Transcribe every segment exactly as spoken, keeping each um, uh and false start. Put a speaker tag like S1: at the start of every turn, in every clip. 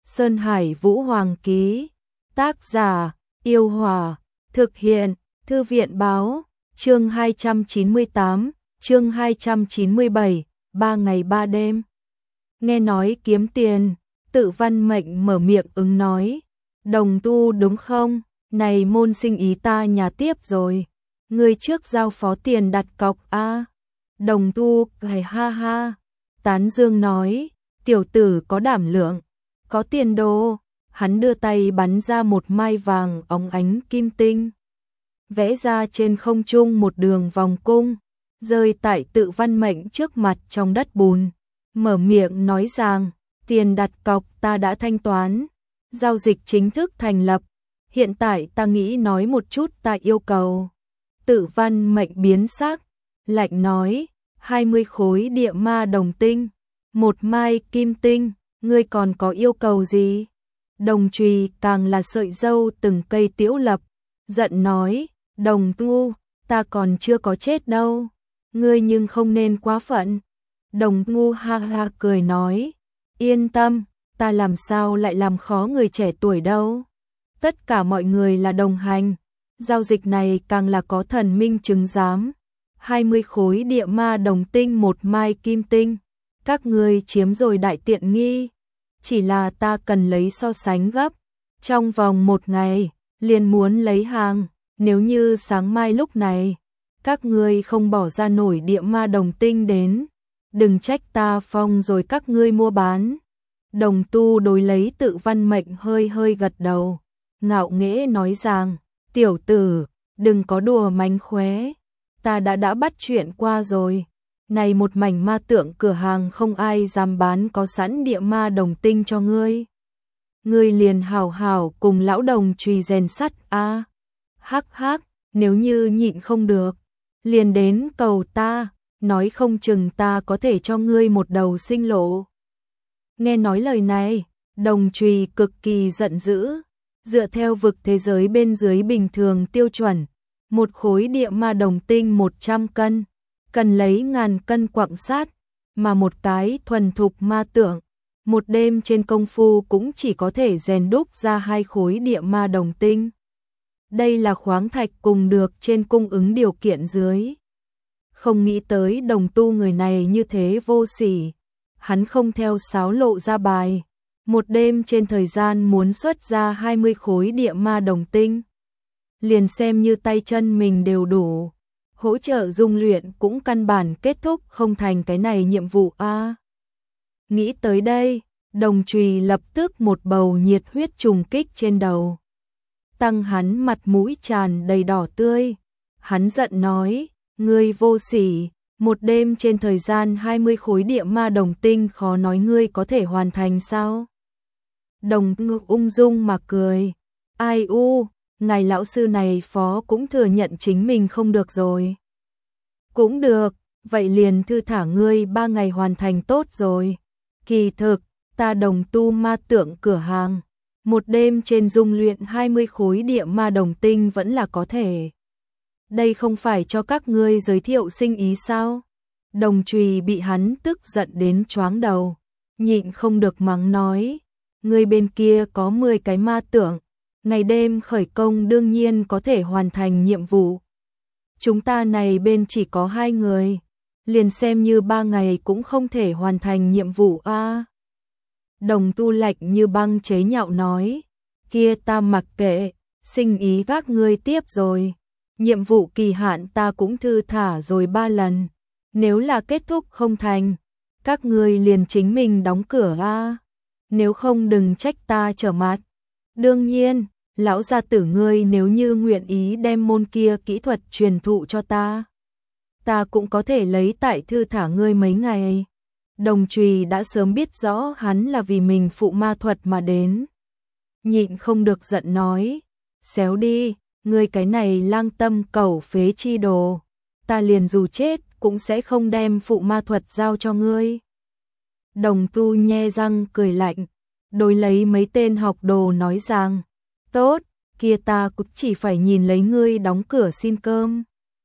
S1: Sơn Hải Vũ Hoàng ký. Tác giả: Yêu Hòa. Thực hiện: Thư viện báo. Chương hai trăm chín mươi tám, chương hai trăm chín mươi bảy, ba ngày ba đêm. Nghe nói kiếm tiền, Tự Văn Mệnh mở miệng ứng nói. Đồng Tu đúng không? Này môn sinh ý ta nhà tiếp rồi. Người trước giao phó tiền đặt cọc a. Đồng Tu cười ha ha. Tán dương nói, tiểu tử có đảm lượng, có tiền đồ. Hắn đưa tay bắn ra một mai vàng óng ánh kim tinh, vẽ ra trên không trung một đường vòng cung, rơi tại Tự Văn Mệnh trước mặt trong đất bùn. Mở miệng nói rằng, tiền đặt cọc ta đã thanh toán, giao dịch chính thức thành lập. Hiện tại ta nghĩ nói một chút ta yêu cầu. Tự Văn Mệnh biến sắc, lạnh nói, hai mươi khối địa ma đồng tinh, một mai kim tinh, ngươi còn có yêu cầu gì? Đồng Trùy càng là sợi dâu từng cây tiễu lập, giận nói, Đồng Tu, ta còn chưa có chết đâu, ngươi nhưng không nên quá phận. Đồng Ngu ha ha cười nói, yên tâm, ta làm sao lại làm khó người trẻ tuổi đâu. Tất cả mọi người là đồng hành, giao dịch này càng là có thần minh chứng giám. hai mươi khối địa ma đồng tinh một mai kim tinh, các ngươi chiếm rồi đại tiện nghi. Chỉ là ta cần lấy so sánh gấp, trong vòng một ngày, liền muốn lấy hàng. Nếu như sáng mai lúc này, các ngươi không bỏ ra nổi địa ma đồng tinh đến, đừng trách ta phong rồi các ngươi mua bán. Đồng Tu đối lấy Tự Văn Mệnh hơi hơi gật đầu, ngạo nghễ nói rằng, tiểu tử, đừng có đùa mánh khóe, ta đã đã bắt chuyện qua rồi. Này một mảnh ma tượng cửa hàng không ai dám bán có sẵn địa ma đồng tinh cho ngươi. Ngươi liền hảo hảo cùng lão Đồng Trùy rèn sắt a. Hắc hắc, nếu như nhịn không được, liền đến cầu ta, nói không chừng ta có thể cho ngươi một đầu sinh lộ. Nghe nói lời này, Đồng Trùy cực kỳ giận dữ. Dựa theo vực thế giới bên dưới bình thường tiêu chuẩn, một khối địa ma đồng tinh một trăm cân, cần lấy ngàn cân quặng sắt, mà một cái thuần thục ma tượng, một đêm trên công phu cũng chỉ có thể rèn đúc ra hai khối địa ma đồng tinh. Đây là khoáng thạch cùng được trên cung ứng điều kiện dưới. Không nghĩ tới Đồng Tu người này như thế vô sỉ, hắn không theo sáo lộ ra bài. Một đêm trên thời gian muốn xuất ra hai mươi khối địa ma đồng tinh, liền xem như tay chân mình đều đủ, hỗ trợ dung luyện cũng căn bản kết thúc không thành cái này nhiệm vụ a. À, nghĩ tới đây, Đồng Trùy lập tức một bầu nhiệt huyết trùng kích trên đầu, tăng hắn mặt mũi tràn đầy đỏ tươi. Hắn giận nói, ngươi vô sỉ, một đêm trên thời gian hai mươi khối địa ma đồng tinh khó nói ngươi có thể hoàn thành sao? Đồng Ngư ung dung mà cười, ai u, ngài lão sư này phó cũng thừa nhận chính mình không được rồi. Cũng được, vậy liền thư thả ngươi ba ngày hoàn thành tốt rồi. Kỳ thực, ta Đồng Tu ma tượng cửa hàng, một đêm trên dung luyện hai mươi khối địa ma đồng tinh vẫn là có thể. Đây không phải cho các ngươi giới thiệu sinh ý sao? Đồng Trùy bị hắn tức giận đến choáng đầu, nhịn không được mắng nói, người bên kia có mười cái ma tượng, ngày đêm khởi công đương nhiên có thể hoàn thành nhiệm vụ. Chúng ta này bên chỉ có hai người, liền xem như ba ngày cũng không thể hoàn thành nhiệm vụ a. À, Đồng Tu lạnh như băng chế nhạo nói, kia ta mặc kệ, sinh ý các ngươi tiếp rồi. Nhiệm vụ kỳ hạn ta cũng thư thả rồi ba lần, nếu là kết thúc không thành, các ngươi liền chính mình đóng cửa a. À, nếu không đừng trách ta trở mặt. Đương nhiên, lão gia tử ngươi nếu như nguyện ý đem môn kia kỹ thuật truyền thụ cho ta, ta cũng có thể lấy tại thư thả ngươi mấy ngày. Đồng Trùy đã sớm biết rõ hắn là vì mình phụ ma thuật mà đến, nhịn không được giận nói, xéo đi, ngươi cái này lang tâm cẩu phế chi đồ, ta liền dù chết cũng sẽ không đem phụ ma thuật giao cho ngươi. Đồng Tu nhe răng cười lạnh, đối lấy mấy tên học đồ nói rằng, tốt, kia ta cũng chỉ phải nhìn lấy ngươi đóng cửa xin cơm.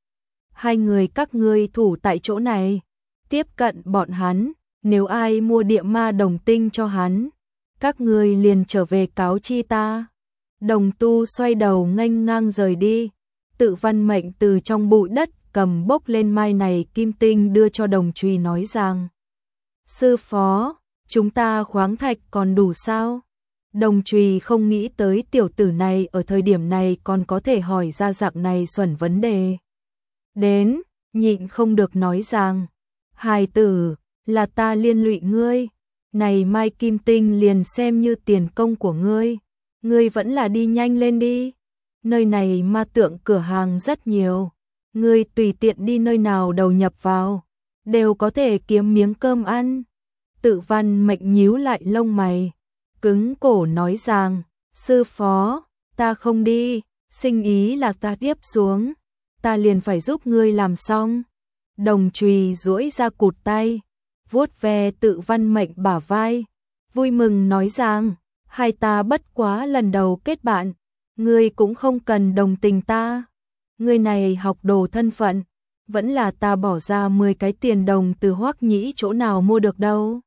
S1: Hai người các ngươi thủ tại chỗ này, tiếp cận bọn hắn, nếu ai mua địa ma đồng tinh cho hắn, các ngươi liền trở về cáo chi ta. Đồng tu xoay đầu nghênh ngang rời đi. Tự Văn Mệnh từ trong bụi đất cầm bốc lên mai này kim tinh đưa cho Đồng Trùy nói rằng: sư phó, chúng ta khoáng thạch còn đủ sao? Đồng Trùy không nghĩ tới tiểu tử này ở thời điểm này còn có thể hỏi ra dạng này xuẩn vấn đề. Đến, nhịn không được nói rằng: hài tử, là ta liên lụy ngươi, này mai kim tinh liền xem như tiền công của ngươi, ngươi vẫn là đi nhanh lên đi. Nơi này ma tượng cửa hàng rất nhiều, ngươi tùy tiện đi nơi nào đầu nhập vào, đều có thể kiếm miếng cơm ăn. Tự Văn Mệnh nhíu lại lông mày, cứng cổ nói rằng: sư phó, ta không đi, sinh ý là ta tiếp xuống, ta liền phải giúp ngươi làm xong. Đồng Trùy duỗi ra cụt tay, vuốt ve Tự Văn Mệnh bả vai, vui mừng nói rằng: hai ta bất quá lần đầu kết bạn, ngươi cũng không cần đồng tình ta. Ngươi này học đồ thân phận, vẫn là ta bỏ ra mười cái tiền đồng từ Hoắc Nhĩ chỗ nào mua được đâu.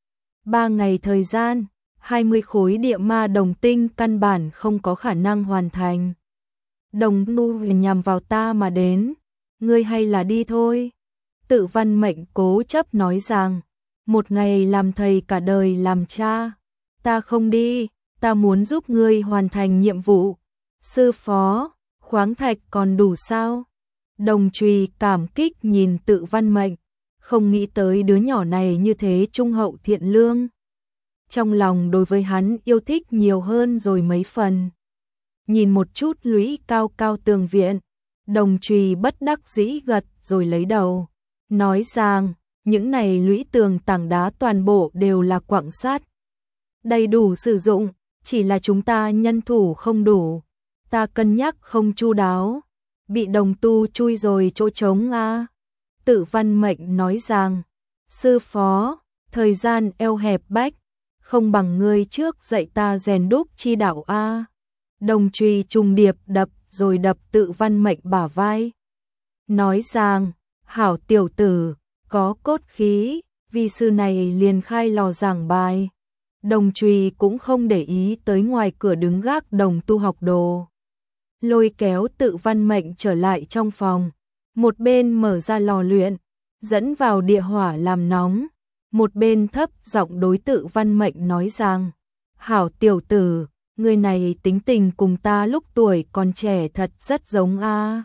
S1: Ba ngày thời gian, hai mươi khối địa ma đồng tinh căn bản không có khả năng hoàn thành. Đồng nu nhằm vào ta mà đến, ngươi hay là đi thôi. Tự Văn Mệnh cố chấp nói rằng: một ngày làm thầy cả đời làm cha, ta không đi, ta muốn giúp ngươi hoàn thành nhiệm vụ. Sư phó, khoáng thạch còn đủ sao? Đồng Trùy cảm kích nhìn Tự Văn Mệnh, không nghĩ tới đứa nhỏ này như thế trung hậu thiện lương. Trong lòng đối với hắn yêu thích nhiều hơn rồi mấy phần. Nhìn một chút lũy cao cao tường viện, Đồng Trùy bất đắc dĩ gật rồi lấy đầu, nói rằng: những này lũy tường tảng đá toàn bộ đều là quặng sắt, đầy đủ sử dụng, chỉ là chúng ta nhân thủ không đủ, ta cân nhắc không chu đáo, bị đồng tu chui rồi chỗ trống a. Tự Văn Mệnh nói rằng: sư phó, thời gian eo hẹp bách, không bằng ngươi trước dạy ta rèn đúc chi đạo a. Đồng Trùy trùng điệp đập rồi đập Tự Văn Mệnh bả vai, nói rằng: hảo tiểu tử, có cốt khí, vi sư này liền khai lò giảng bài. Đồng Trùy cũng không để ý tới ngoài cửa đứng gác đồng tu học đồ, lôi kéo Tự Văn Mệnh trở lại trong phòng, một bên mở ra lò luyện, dẫn vào địa hỏa làm nóng, một bên thấp giọng đối Tự Văn Mệnh nói rằng: hảo tiểu tử, người này tính tình cùng ta lúc tuổi còn trẻ thật rất giống a.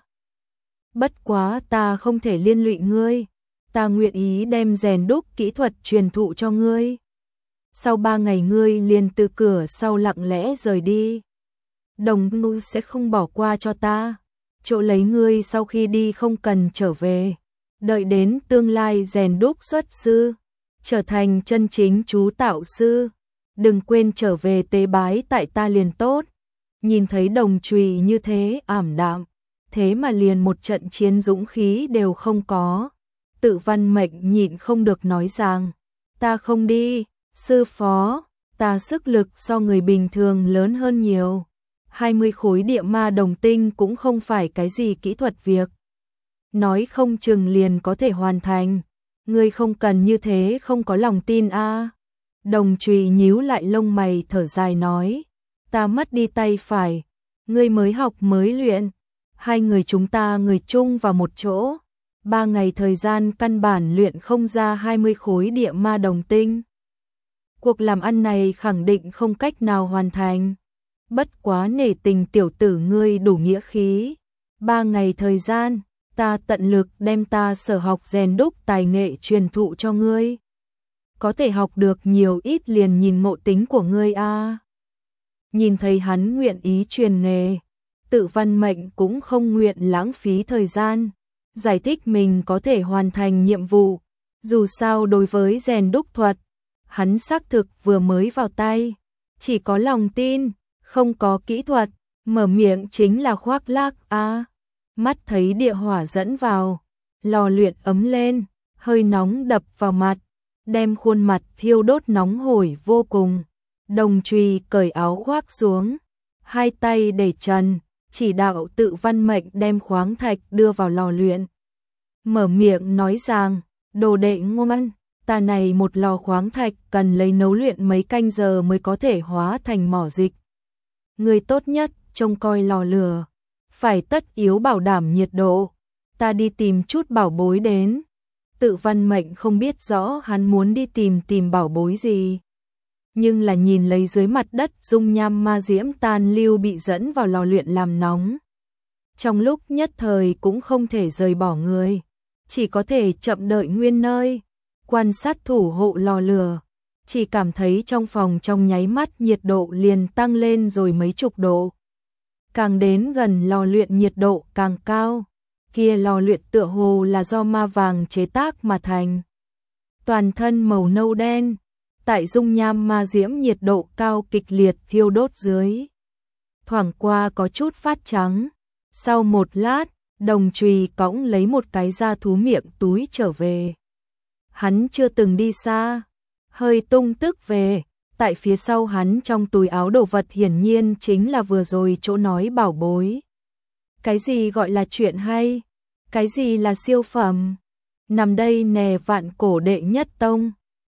S1: Bất quá ta không thể liên lụy ngươi, ta nguyện ý đem rèn đúc kỹ thuật truyền thụ cho ngươi. Sau ba ngày ngươi liền từ cửa sau lặng lẽ rời đi. Đồng nu sẽ không bỏ qua cho ta, chỗ lấy ngươi sau khi đi không cần trở về, đợi đến tương lai rèn đúc xuất sư, trở thành chân chính chú tạo sư, đừng quên trở về tế bái tại ta liền tốt. Nhìn thấy Đồng Trùy như thế ảm đạm, thế mà liền một trận chiến dũng khí đều không có, Tự Văn Mệnh nhịn không được nói rằng: ta không đi, sư phó, ta sức lực so người bình thường lớn hơn nhiều, hai mươi khối địa ma đồng tinh cũng không phải cái gì kỹ thuật việc, nói không chừng liền có thể hoàn thành, ngươi không cần như thế không có lòng tin a. Đồng Trùy nhíu lại lông mày thở dài nói: ta mất đi tay phải, ngươi mới học mới luyện, hai người chúng ta người chung vào một chỗ, ba ngày thời gian căn bản luyện không ra hai mươi khối địa ma đồng tinh. Cuộc làm ăn này khẳng định không cách nào hoàn thành. Bất quá nể tình tiểu tử ngươi đủ nghĩa khí, ba ngày thời gian, ta tận lực đem ta sở học rèn đúc tài nghệ truyền thụ cho ngươi. Có thể học được nhiều ít liền nhìn ngộ tính của ngươi a. Nhìn thấy hắn nguyện ý truyền nghề, Tự Văn Mệnh cũng không nguyện lãng phí thời gian, giải thích mình có thể hoàn thành nhiệm vụ. Dù sao đối với rèn đúc thuật, hắn xác thực vừa mới vào tay, chỉ có lòng tin, không có kỹ thuật, mở miệng chính là khoác lác a. Mắt thấy địa hỏa dẫn vào, lò luyện ấm lên, hơi nóng đập vào mặt, đem khuôn mặt thiêu đốt nóng hổi vô cùng. Đồng Trùy cởi áo khoác xuống, hai tay để trần, chỉ đạo Tự Văn Mệnh đem khoáng thạch đưa vào lò luyện. Mở miệng nói rằng: đồ đệ ngoan, Ta này một lò khoáng thạch cần lấy nấu luyện mấy canh giờ mới có thể hóa thành mỏ dịch. Người tốt nhất trông coi lò lửa, phải tất yếu bảo đảm nhiệt độ. Ta đi tìm chút bảo bối đến. Tự Văn Mệnh không biết rõ hắn muốn đi tìm tìm bảo bối gì, nhưng là nhìn lấy dưới mặt đất dung nham ma diễm tan lưu bị dẫn vào lò luyện làm nóng. Trong lúc nhất thời cũng không thể rời bỏ người, chỉ có thể chậm đợi nguyên nơi, quan sát thủ hộ lò lửa, chỉ cảm thấy trong phòng trong nháy mắt nhiệt độ liền tăng lên rồi mấy chục độ. Càng đến gần lò luyện nhiệt độ càng cao, kia lò luyện tựa hồ là do ma vàng chế tác mà thành. Toàn thân màu nâu đen, tại dung nham ma diễm nhiệt độ cao kịch liệt thiêu đốt dưới. Thoảng qua có chút phát trắng, sau một lát, Đồng Trùy cõng lấy một cái da thú miệng túi trở về. Hắn chưa từng đi xa, hơi tung tức về, tại phía sau hắn trong túi áo đồ vật hiển nhiên chính là vừa rồi chỗ nói bảo bối. Cái gì gọi là chuyện hay? Cái gì là siêu phẩm? Nằm đây nè vạn cổ đệ nhất tông.